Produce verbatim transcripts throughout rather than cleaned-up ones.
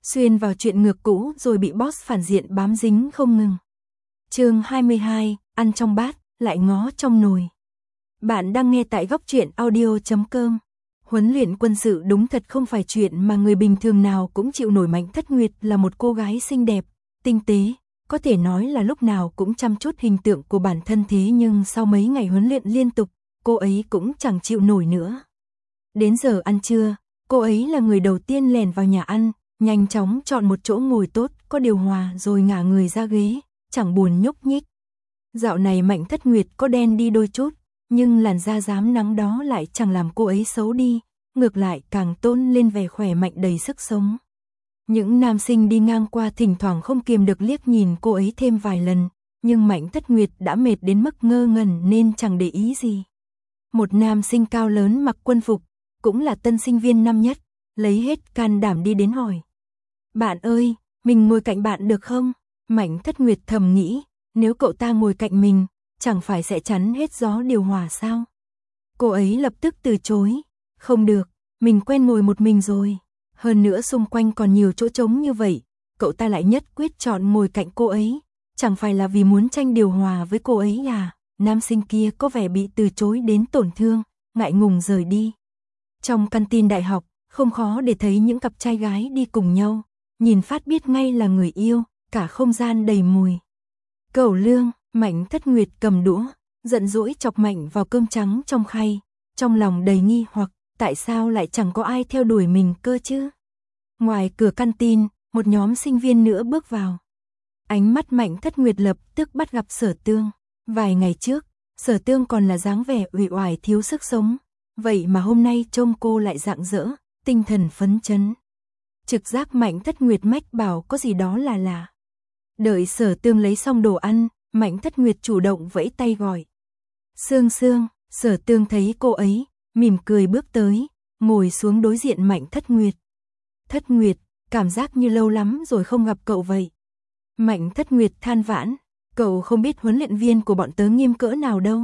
xuyên vào chuyện ngược cũ rồi bị boss phản diện bám dính không ngừng. Chương hai mươi hai, ăn trong bát, lại ngó trong nồi. Bạn đang nghe tại góc truyện audio chấm com. Huấn luyện quân sự đúng thật không phải chuyện mà người bình thường nào cũng chịu nổi. Mạnh Thất Nguyệt là một cô gái xinh đẹp, tinh tế, có thể nói là lúc nào cũng chăm chút hình tượng của bản thân, thế nhưng sau mấy ngày huấn luyện liên tục, cô ấy cũng chẳng chịu nổi nữa. Đến giờ ăn trưa, cô ấy là người đầu tiên lèn vào nhà ăn, nhanh chóng chọn một chỗ ngồi tốt, có điều hòa rồi ngả người ra ghế, chẳng buồn nhúc nhích. Dạo này Mạnh Thất Nguyệt có đen đi đôi chút, nhưng làn da rám nắng đó lại chẳng làm cô ấy xấu đi, ngược lại càng tôn lên vẻ khỏe mạnh đầy sức sống. Những nam sinh đi ngang qua thỉnh thoảng không kiềm được liếc nhìn cô ấy thêm vài lần, nhưng Mạnh Thất Nguyệt đã mệt đến mức ngơ ngẩn nên chẳng để ý gì. Một nam sinh cao lớn mặc quân phục, cũng là tân sinh viên năm nhất, lấy hết can đảm đi đến hỏi. Bạn ơi, mình ngồi cạnh bạn được không? Mạnh Thất Nguyệt thầm nghĩ, nếu cậu ta ngồi cạnh mình, chẳng phải sẽ chắn hết gió điều hòa sao? Cô ấy lập tức từ chối, không được, mình quen ngồi một mình rồi. Hơn nữa xung quanh còn nhiều chỗ trống như vậy, cậu ta lại nhất quyết chọn ngồi cạnh cô ấy, chẳng phải là vì muốn tranh điều hòa với cô ấy à? Nam sinh kia có vẻ bị từ chối đến tổn thương, ngại ngùng rời đi. Trong căn tin đại học, không khó để thấy những cặp trai gái đi cùng nhau, nhìn phát biết ngay là người yêu, cả không gian đầy mùi cẩu lương. Mạnh Thất Nguyệt cầm đũa, giận dỗi chọc mạnh vào cơm trắng trong khay, trong lòng đầy nghi hoặc, tại sao lại chẳng có ai theo đuổi mình cơ chứ? Ngoài cửa căn tin, một nhóm sinh viên nữa bước vào. Ánh mắt Mạnh Thất Nguyệt lập tức bắt gặp Sở Tương. Vài ngày trước, Sở Tương còn là dáng vẻ uể oải thiếu sức sống, vậy mà hôm nay trông cô lại rạng rỡ, tinh thần phấn chấn. Trực giác Mạnh Thất Nguyệt mách bảo có gì đó là lạ. Đợi Sở Tương lấy xong đồ ăn, Mạnh Thất Nguyệt chủ động vẫy tay gọi. Sương Sương. Sở Tương thấy cô ấy, mỉm cười bước tới, ngồi xuống đối diện Mạnh Thất Nguyệt. Thất Nguyệt, cảm giác như lâu lắm rồi không gặp cậu vậy. Mạnh Thất Nguyệt than vãn, cậu không biết huấn luyện viên của bọn tớ nghiêm cỡ nào đâu.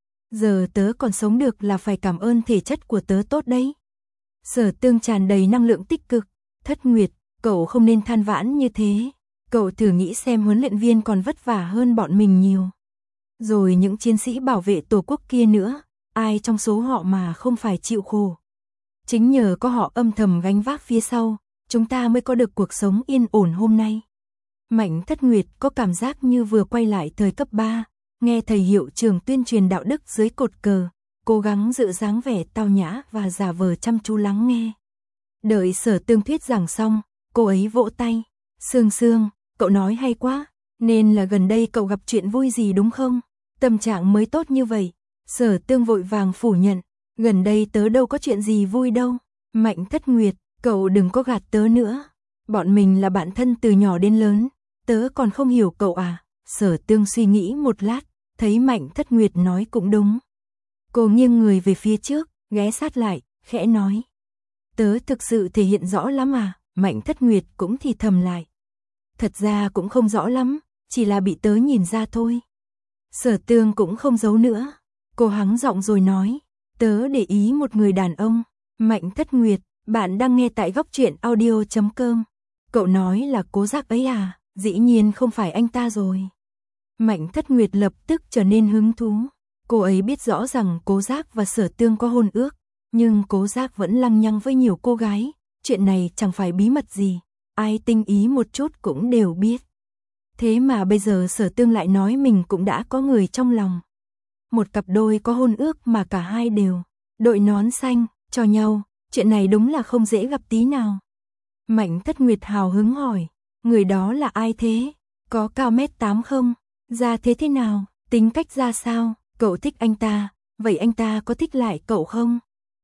Giờ tớ còn sống được là phải cảm ơn thể chất của tớ tốt đấy. Sở Tương tràn đầy năng lượng tích cực. Thất Nguyệt, cậu không nên than vãn như thế. Cậu thử nghĩ xem huấn luyện viên còn vất vả hơn bọn mình nhiều. Rồi những chiến sĩ bảo vệ tổ quốc kia nữa, ai trong số họ mà không phải chịu khổ. Chính nhờ có họ âm thầm gánh vác phía sau, chúng ta mới có được cuộc sống yên ổn hôm nay. Mạnh Thất Nguyệt có cảm giác như vừa quay lại thời cấp ba, nghe thầy hiệu trưởng tuyên truyền đạo đức dưới cột cờ, cố gắng giữ dáng vẻ tao nhã và giả vờ chăm chú lắng nghe. Đợi Sở Tương thuyết giảng xong, cô ấy vỗ tay. Sương Sương, cậu nói hay quá, nên là gần đây cậu gặp chuyện vui gì đúng không? Tâm trạng mới tốt như vậy. Sở Tương vội vàng phủ nhận, gần đây tớ đâu có chuyện gì vui đâu. Mạnh Thất Nguyệt, cậu đừng có gạt tớ nữa. Bọn mình là bạn thân từ nhỏ đến lớn, tớ còn không hiểu cậu à? Sở Tương suy nghĩ một lát, thấy Mạnh Thất Nguyệt nói cũng đúng. Cô nghiêng người về phía trước, ghé sát lại, khẽ nói. Tớ thực sự thể hiện rõ lắm à? Mạnh Thất Nguyệt cũng thì thầm lại. Thật ra cũng không rõ lắm, chỉ là bị tớ nhìn ra thôi. Sở Tương cũng không giấu nữa. Cô hắng giọng rồi nói. Tớ để ý một người đàn ông. Mạnh Thất Nguyệt, bạn đang nghe tại góc truyện audio chấm com. Cậu nói là Cố Giác ấy à? Dĩ nhiên không phải anh ta rồi. Mạnh Thất Nguyệt lập tức trở nên hứng thú. Cô ấy biết rõ rằng Cố Giác và Sở Tương có hôn ước, nhưng Cố Giác vẫn lăng nhăng với nhiều cô gái. Chuyện này chẳng phải bí mật gì, ai tinh ý một chút cũng đều biết. Thế mà bây giờ Sở Tương lại nói mình cũng đã có người trong lòng. Một cặp đôi có hôn ước mà cả hai đều đội nón xanh cho nhau, chuyện này đúng là không dễ gặp tí nào. Mạnh Thất Nguyệt hào hứng hỏi, người đó là ai thế? Có cao mét tám không? Da thế thế nào? Tính cách ra sao? Cậu thích anh ta, vậy anh ta có thích lại cậu không?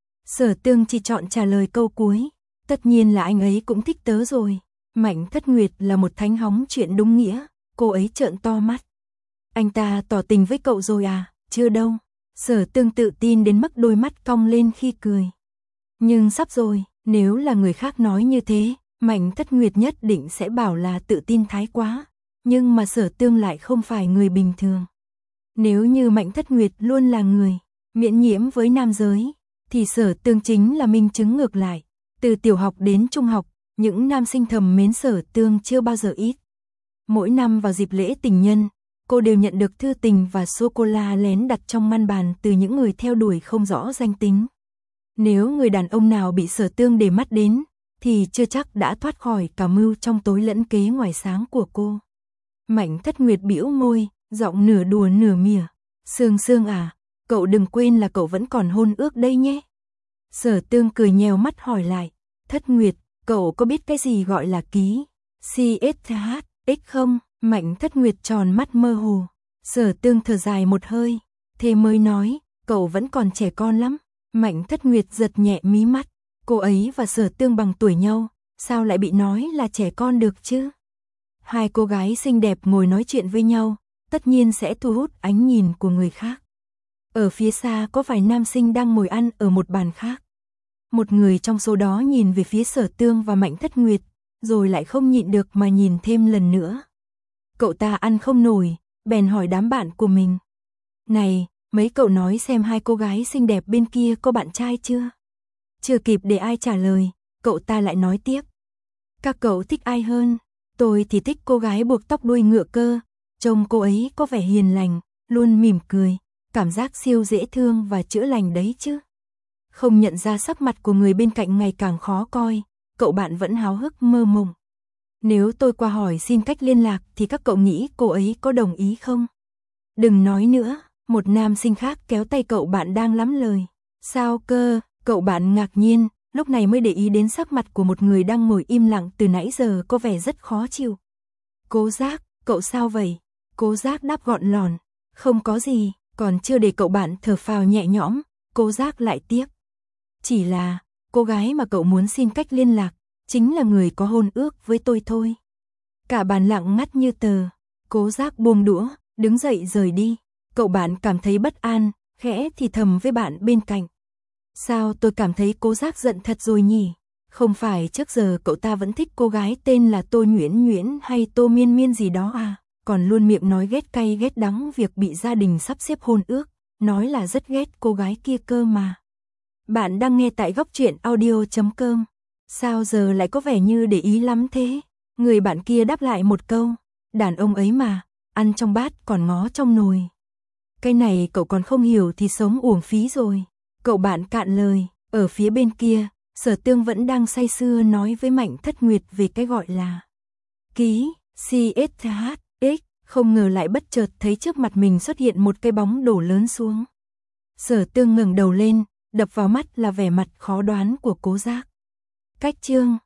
Sở Tương chỉ chọn trả lời câu cuối. Tất nhiên là anh ấy cũng thích tớ rồi. Mạnh Thất Nguyệt là một thánh hóng chuyện đúng nghĩa, cô ấy trợn to mắt. Anh ta tỏ tình với cậu rồi à? Chưa đâu. Sở Tương tự tin đến mức đôi mắt cong lên khi cười. Nhưng sắp rồi, nếu là người khác nói như thế, Mạnh Thất Nguyệt nhất định sẽ bảo là tự tin thái quá. Nhưng mà Sở Tương lại không phải người bình thường. Nếu như Mạnh Thất Nguyệt luôn là người miễn nhiễm với nam giới, thì Sở Tương chính là minh chứng ngược lại. Từ tiểu học đến trung học, những nam sinh thầm mến Sở Tương chưa bao giờ ít. Mỗi năm vào dịp lễ tình nhân, cô đều nhận được thư tình và sô-cô-la lén đặt trong ngăn bàn từ những người theo đuổi không rõ danh tính. Nếu người đàn ông nào bị Sở Tương để mắt đến, thì chưa chắc đã thoát khỏi cả mưu trong tối lẫn kế ngoài sáng của cô. Mạnh Thất Nguyệt bĩu môi, giọng nửa đùa nửa mỉa. Sương Sương à, cậu đừng quên là cậu vẫn còn hôn ước đây nhé. Sở Tương cười nhèo mắt hỏi lại, Thất Nguyệt, cậu có biết cái gì gọi là ký xê ét hát ích không? Mạnh Thất Nguyệt tròn mắt mơ hồ. Sở Tương thở dài một hơi, thế mới nói, cậu vẫn còn trẻ con lắm. Mạnh Thất Nguyệt giật nhẹ mí mắt, cô ấy và Sở Tương bằng tuổi nhau, sao lại bị nói là trẻ con được chứ? Hai cô gái xinh đẹp ngồi nói chuyện với nhau, tất nhiên sẽ thu hút ánh nhìn của người khác. Ở phía xa có vài nam sinh đang ngồi ăn ở một bàn khác. Một người trong số đó nhìn về phía Sở Tương và Mạnh Thất Nguyệt, rồi lại không nhịn được mà nhìn thêm lần nữa. Cậu ta ăn không nổi, bèn hỏi đám bạn của mình. Này, mấy cậu nói xem hai cô gái xinh đẹp bên kia có bạn trai chưa? Chưa kịp để ai trả lời, cậu ta lại nói tiếp. Các cậu thích ai hơn? Tôi thì thích cô gái buộc tóc đuôi ngựa cơ, trông cô ấy có vẻ hiền lành, luôn mỉm cười, cảm giác siêu dễ thương và chữa lành đấy chứ. Không nhận ra sắc mặt của người bên cạnh ngày càng khó coi, cậu bạn vẫn háo hức mơ mộng. Nếu tôi qua hỏi xin cách liên lạc thì các cậu nghĩ cô ấy có đồng ý không? Đừng nói nữa, một nam sinh khác kéo tay cậu bạn đang lắm lời. Sao cơ? Cậu bạn ngạc nhiên, lúc này mới để ý đến sắc mặt của một người đang ngồi im lặng từ nãy giờ có vẻ rất khó chịu. Cố Giác, cậu sao vậy? Cố Giác đáp gọn lòn, không có gì, còn chưa để cậu bạn thở phào nhẹ nhõm, Cố Giác lại tiếp. Chỉ là, cô gái mà cậu muốn xin cách liên lạc, chính là người có hôn ước với tôi thôi. Cả bàn lặng ngắt như tờ, Cố Giác buông đũa, đứng dậy rời đi. Cậu bạn cảm thấy bất an, khẽ thì thầm với bạn bên cạnh. Sao tôi cảm thấy Cố Giác giận thật rồi nhỉ? Không phải trước giờ cậu ta vẫn thích cô gái tên là Tô Nhuyễn Nhuyễn hay Tô Miên Miên gì đó à? Còn luôn miệng nói ghét cay ghét đắng việc bị gia đình sắp xếp hôn ước, nói là rất ghét cô gái kia cơ mà. Bạn đang nghe tại góc truyện audio chấm com. Sao giờ lại có vẻ như để ý lắm thế? Người bạn kia đáp lại một câu. Đàn ông ấy mà, ăn trong bát còn ngó trong nồi. Cái này cậu còn không hiểu thì sống uổng phí rồi. Cậu bạn cạn lời, ở phía bên kia, Sở Tương vẫn đang say sưa nói với Mạnh Thất Nguyệt về cái gọi là ký xê ét hát ích, không ngờ lại bất chợt thấy trước mặt mình xuất hiện một cái bóng đổ lớn xuống. Sở Tương ngẩng đầu lên, đập vào mắt là vẻ mặt khó đoán của Cố Giác. Cách chương